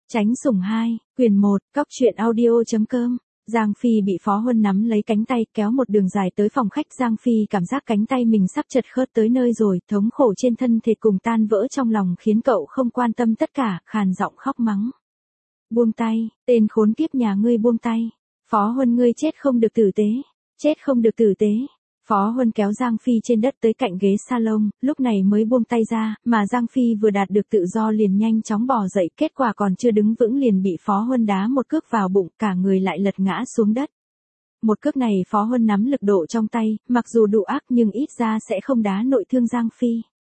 Tránh sủng 2, quyền 1, cóc truyện audio.com. Giang Phi bị Phó Huân nắm lấy cánh tay kéo một đường dài tới phòng khách. Giang Phi cảm giác cánh tay mình sắp chật khớt tới nơi rồi, thống khổ trên thân thể cùng tan vỡ trong lòng khiến cậu không quan tâm tất cả, khàn giọng khóc mắng. Buông tay, tên khốn kiếp nhà ngươi buông tay. Phó Huân ngươi chết không được tử tế, chết không được tử tế. Phó Huân kéo Giang Phi trên đất tới cạnh ghế salon, lúc này mới buông tay ra, mà Giang Phi vừa đạt được tự do liền nhanh chóng bò dậy, kết quả còn chưa đứng vững liền bị Phó Huân đá một cước vào bụng, cả người lại lật ngã xuống đất. Một cước này Phó Huân nắm lực độ trong tay, mặc dù đủ ác nhưng ít ra sẽ không đá nội thương Giang Phi.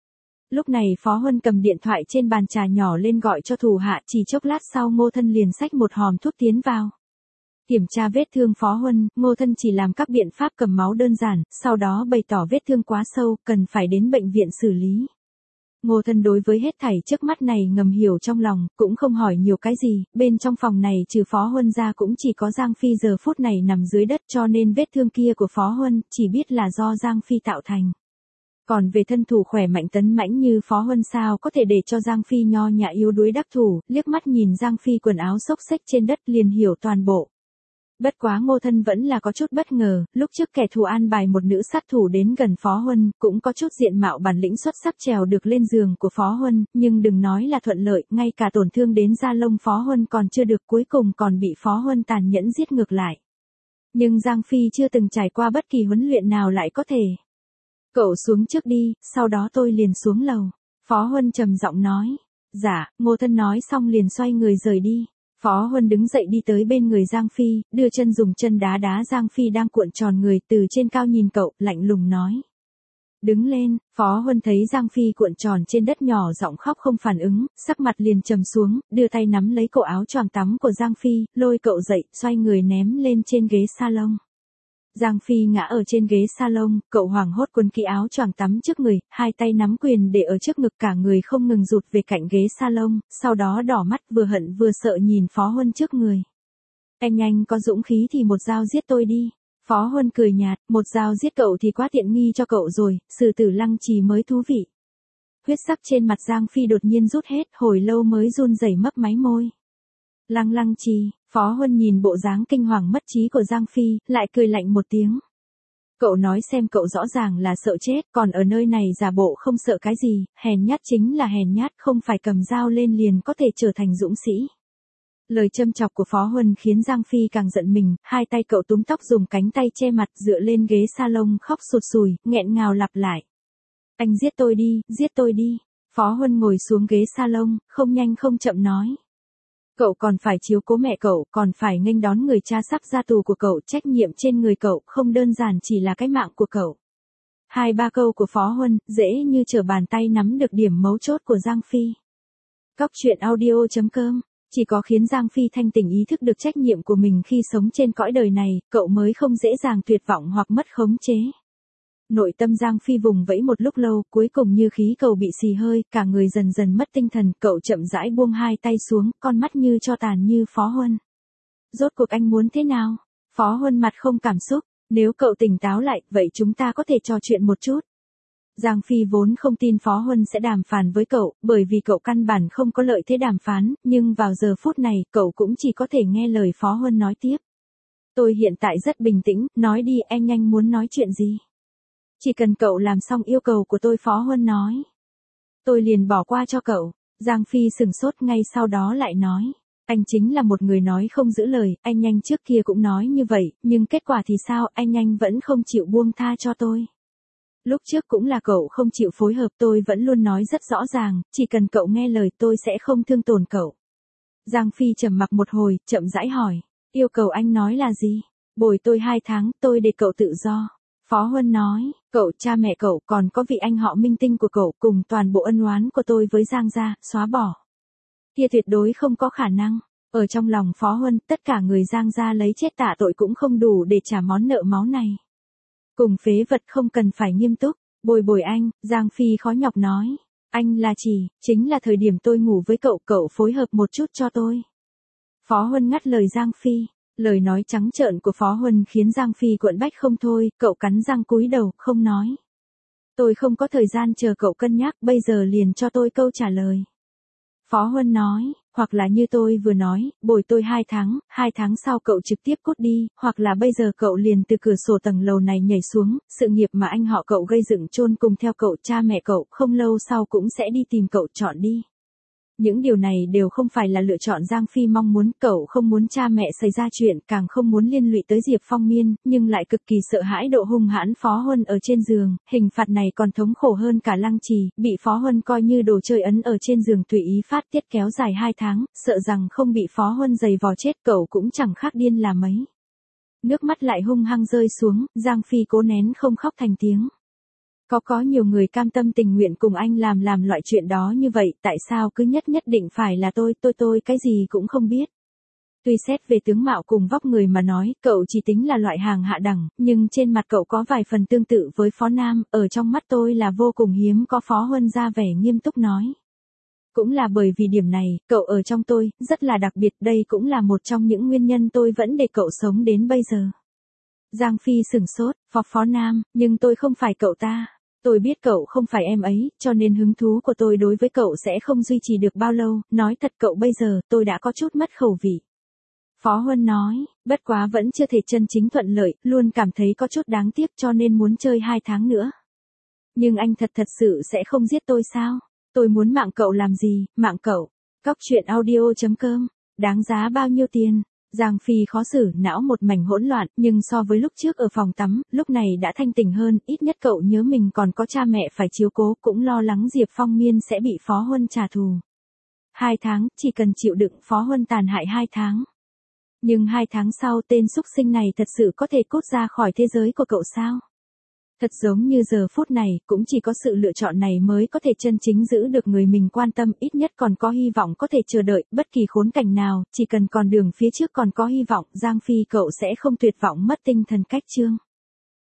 Lúc này Phó Huân cầm điện thoại trên bàn trà nhỏ lên gọi cho thủ hạ, chỉ chốc lát sau Ngô Thân liền xách một hòm thuốc tiến vào. Kiểm tra vết thương Phó Huân, Ngô Thân chỉ làm các biện pháp cầm máu đơn giản, sau đó bày tỏ vết thương quá sâu, cần phải đến bệnh viện xử lý. Ngô Thân đối với hết thảy trước mắt này ngầm hiểu trong lòng, cũng không hỏi nhiều cái gì, bên trong phòng này trừ Phó Huân ra cũng chỉ có Giang Phi giờ phút này nằm dưới đất, cho nên vết thương kia của Phó Huân chỉ biết là do Giang Phi tạo thành. Còn về thân thủ khỏe mạnh tấn mãnh như Phó Huân sao có thể để cho Giang Phi nho nhã yếu đuối đắc thủ, liếc mắt nhìn Giang Phi quần áo xốc xếch trên đất liền hiểu toàn bộ. Bất quá Ngô Thân vẫn là có chút bất ngờ, lúc trước kẻ thù an bài một nữ sát thủ đến gần Phó Huân, cũng có chút diện mạo bản lĩnh xuất sắc trèo được lên giường của Phó Huân, nhưng đừng nói là thuận lợi, ngay cả tổn thương đến da lông Phó Huân còn chưa được, cuối cùng còn bị Phó Huân tàn nhẫn giết ngược lại. Nhưng Giang Phi chưa từng trải qua bất kỳ huấn luyện nào lại có thể. Cậu xuống trước đi, sau đó tôi liền xuống lầu. Phó Huân trầm giọng nói. Dạ, Ngô Thân nói xong liền xoay người rời đi. Phó Huân đứng dậy đi tới bên người Giang Phi, đưa chân dùng chân đá đá Giang Phi đang cuộn tròn người, từ trên cao nhìn cậu, lạnh lùng nói. Đứng lên. Phó Huân thấy Giang Phi cuộn tròn trên đất nhỏ giọng khóc không phản ứng, sắc mặt liền trầm xuống, đưa tay nắm lấy cổ áo choàng tắm của Giang Phi, lôi cậu dậy, xoay người ném lên trên ghế salon. Giang Phi ngã ở trên ghế salon, cậu hoảng hốt quấn kỹ áo choàng tắm trước người, hai tay nắm quyền để ở trước ngực, cả người không ngừng rụt về cạnh ghế salon, sau đó đỏ mắt vừa hận vừa sợ nhìn Phó Huân trước người. Anh nhanh có dũng khí thì một dao giết tôi đi. Phó Huân cười nhạt, một dao giết cậu thì quá tiện nghi cho cậu rồi, xử tử Lăng Trì mới thú vị. Huyết sắc trên mặt Giang Phi đột nhiên rút hết, hồi lâu mới run rẩy mấp máy môi. Lăng Trì. Phó Huân nhìn bộ dáng kinh hoàng mất trí của Giang Phi, lại cười lạnh một tiếng. Cậu nói xem, cậu rõ ràng là sợ chết, còn ở nơi này giả bộ không sợ cái gì, hèn nhát chính là hèn nhát, không phải cầm dao lên liền có thể trở thành dũng sĩ. Lời châm chọc của Phó Huân khiến Giang Phi càng giận mình, hai tay cậu túm tóc dùng cánh tay che mặt dựa lên ghế salon khóc sụt sùi, nghẹn ngào lặp lại. Anh giết tôi đi, giết tôi đi. Phó Huân ngồi xuống ghế salon, không nhanh không chậm nói. Cậu còn phải chiếu cố mẹ cậu, còn phải nghênh đón người cha sắp ra tù của cậu, trách nhiệm trên người cậu không đơn giản chỉ là cái mạng của cậu. Hai ba câu của Phó Huân, dễ như trở bàn tay nắm được điểm mấu chốt của Giang Phi. Cóc truyện audio.com, chỉ có khiến Giang Phi thanh tỉnh ý thức được trách nhiệm của mình khi sống trên cõi đời này, cậu mới không dễ dàng tuyệt vọng hoặc mất khống chế. Nội tâm Giang Phi vùng vẫy một lúc lâu, cuối cùng như khí cầu bị xì hơi, cả người dần dần mất tinh thần, cậu chậm rãi buông hai tay xuống, con mắt như tro tàn như Phó Huân. Rốt cuộc anh muốn thế nào? Phó Huân mặt không cảm xúc, nếu cậu tỉnh táo lại, vậy chúng ta có thể trò chuyện một chút. Giang Phi vốn không tin Phó Huân sẽ đàm phán với cậu, bởi vì cậu căn bản không có lợi thế đàm phán, nhưng vào giờ phút này, cậu cũng chỉ có thể nghe lời Phó Huân nói tiếp. Tôi hiện tại rất bình tĩnh, nói đi, anh nhanh muốn nói chuyện gì? Chỉ cần cậu làm xong yêu cầu của tôi, Phó Huân nói. Tôi liền bỏ qua cho cậu. Giang Phi sừng sốt, ngay sau đó lại nói. Anh chính là một người nói không giữ lời, anh nhanh trước kia cũng nói như vậy, nhưng kết quả thì sao, anh nhanh vẫn không chịu buông tha cho tôi. Lúc trước cũng là cậu không chịu phối hợp, tôi vẫn luôn nói rất rõ ràng, chỉ cần cậu nghe lời tôi sẽ không thương tổn cậu. Giang Phi trầm mặc một hồi, chậm rãi hỏi. Yêu cầu anh nói là gì? Bồi tôi 2 tháng, tôi để cậu tự do. Phó Huân nói, cậu, cha mẹ cậu, còn có vị anh họ minh tinh của cậu, cùng toàn bộ ân oán của tôi với Giang gia, xóa bỏ. Kia tuyệt đối không có khả năng. Ở trong lòng Phó Huân, tất cả người Giang gia lấy chết tạ tội cũng không đủ để trả món nợ máu này. Cùng phế vật không cần phải nghiêm túc, bồi anh, Giang Phi khó nhọc nói. Anh là chính là thời điểm tôi ngủ với cậu, cậu phối hợp một chút cho tôi. Phó Huân ngắt lời Giang Phi. Lời nói trắng trợn của Phó Huân khiến Giang Phi quặn bách không thôi, cậu cắn răng cúi đầu, không nói. Tôi không có thời gian chờ cậu cân nhắc, bây giờ liền cho tôi câu trả lời. Phó Huân nói, Hoặc là như tôi vừa nói, bồi tôi 2 tháng sau cậu trực tiếp cút đi, hoặc là bây giờ cậu liền từ cửa sổ tầng lầu này nhảy xuống, sự nghiệp mà anh họ cậu gây dựng chôn cùng theo cậu, cha mẹ cậu không lâu sau cũng sẽ đi tìm cậu, chọn đi. Những điều này đều không phải là lựa chọn Giang Phi mong muốn, cậu không muốn cha mẹ xảy ra chuyện, càng không muốn liên lụy tới Diệp Phong Miên, nhưng lại cực kỳ sợ hãi độ hung hãn Phó Huân ở trên giường, hình phạt này còn thống khổ hơn cả Lăng Trì, bị Phó Huân coi như đồ chơi ấn ở trên giường tùy ý phát tiết kéo dài 2 tháng, sợ rằng không bị Phó Huân giày vò chết, cậu cũng chẳng khác điên là mấy. Nước mắt lại hung hăng rơi xuống, Giang Phi cố nén không khóc thành tiếng. Có nhiều người cam tâm tình nguyện cùng anh làm loại chuyện đó như vậy, tại sao cứ nhất định phải là tôi cái gì cũng không biết. Tuy xét về tướng mạo cùng vóc người mà nói, cậu chỉ tính là loại hàng hạ đẳng, nhưng trên mặt cậu có vài phần tương tự với Phó Nam, ở trong mắt tôi là vô cùng hiếm có. Phó Huân ra vẻ nghiêm túc nói. Cũng là bởi vì điểm này, cậu ở trong tôi, rất là đặc biệt, đây cũng là một trong những nguyên nhân tôi vẫn để cậu sống đến bây giờ. Giang Phi sửng sốt, Phó Nam, nhưng tôi không phải cậu ta. Tôi biết cậu không phải em ấy, cho nên hứng thú của tôi đối với cậu sẽ không duy trì được bao lâu, nói thật cậu bây giờ tôi đã có chút mất khẩu vị. Phó Huân nói, bất quá vẫn chưa thể chân chính thuận lợi, luôn cảm thấy có chút đáng tiếc cho nên muốn chơi 2 tháng nữa. Nhưng anh thật sự sẽ không giết tôi sao? Tôi muốn mạng cậu làm gì, mạng cậu? Cóc.audio.com, đáng giá bao nhiêu tiền? Giang Phi khó xử, não một mảnh hỗn loạn, nhưng so với lúc trước ở phòng tắm, lúc này đã thanh tỉnh hơn, ít nhất cậu nhớ mình còn có cha mẹ phải chiếu cố, cũng lo lắng Diệp Phong Miên sẽ bị Phó Huân trả thù. 2 tháng, chỉ cần chịu đựng Phó Huân tàn hại 2 tháng. Nhưng 2 tháng sau tên xúc sinh này thật sự có thể cút ra khỏi thế giới của cậu sao? Thật giống như giờ phút này, cũng chỉ có sự lựa chọn này mới có thể chân chính giữ được người mình quan tâm, ít nhất còn có hy vọng có thể chờ đợi, bất kỳ khốn cảnh nào, chỉ cần còn đường phía trước còn có hy vọng, Giang Phi cậu sẽ không tuyệt vọng mất tinh thần cách chương.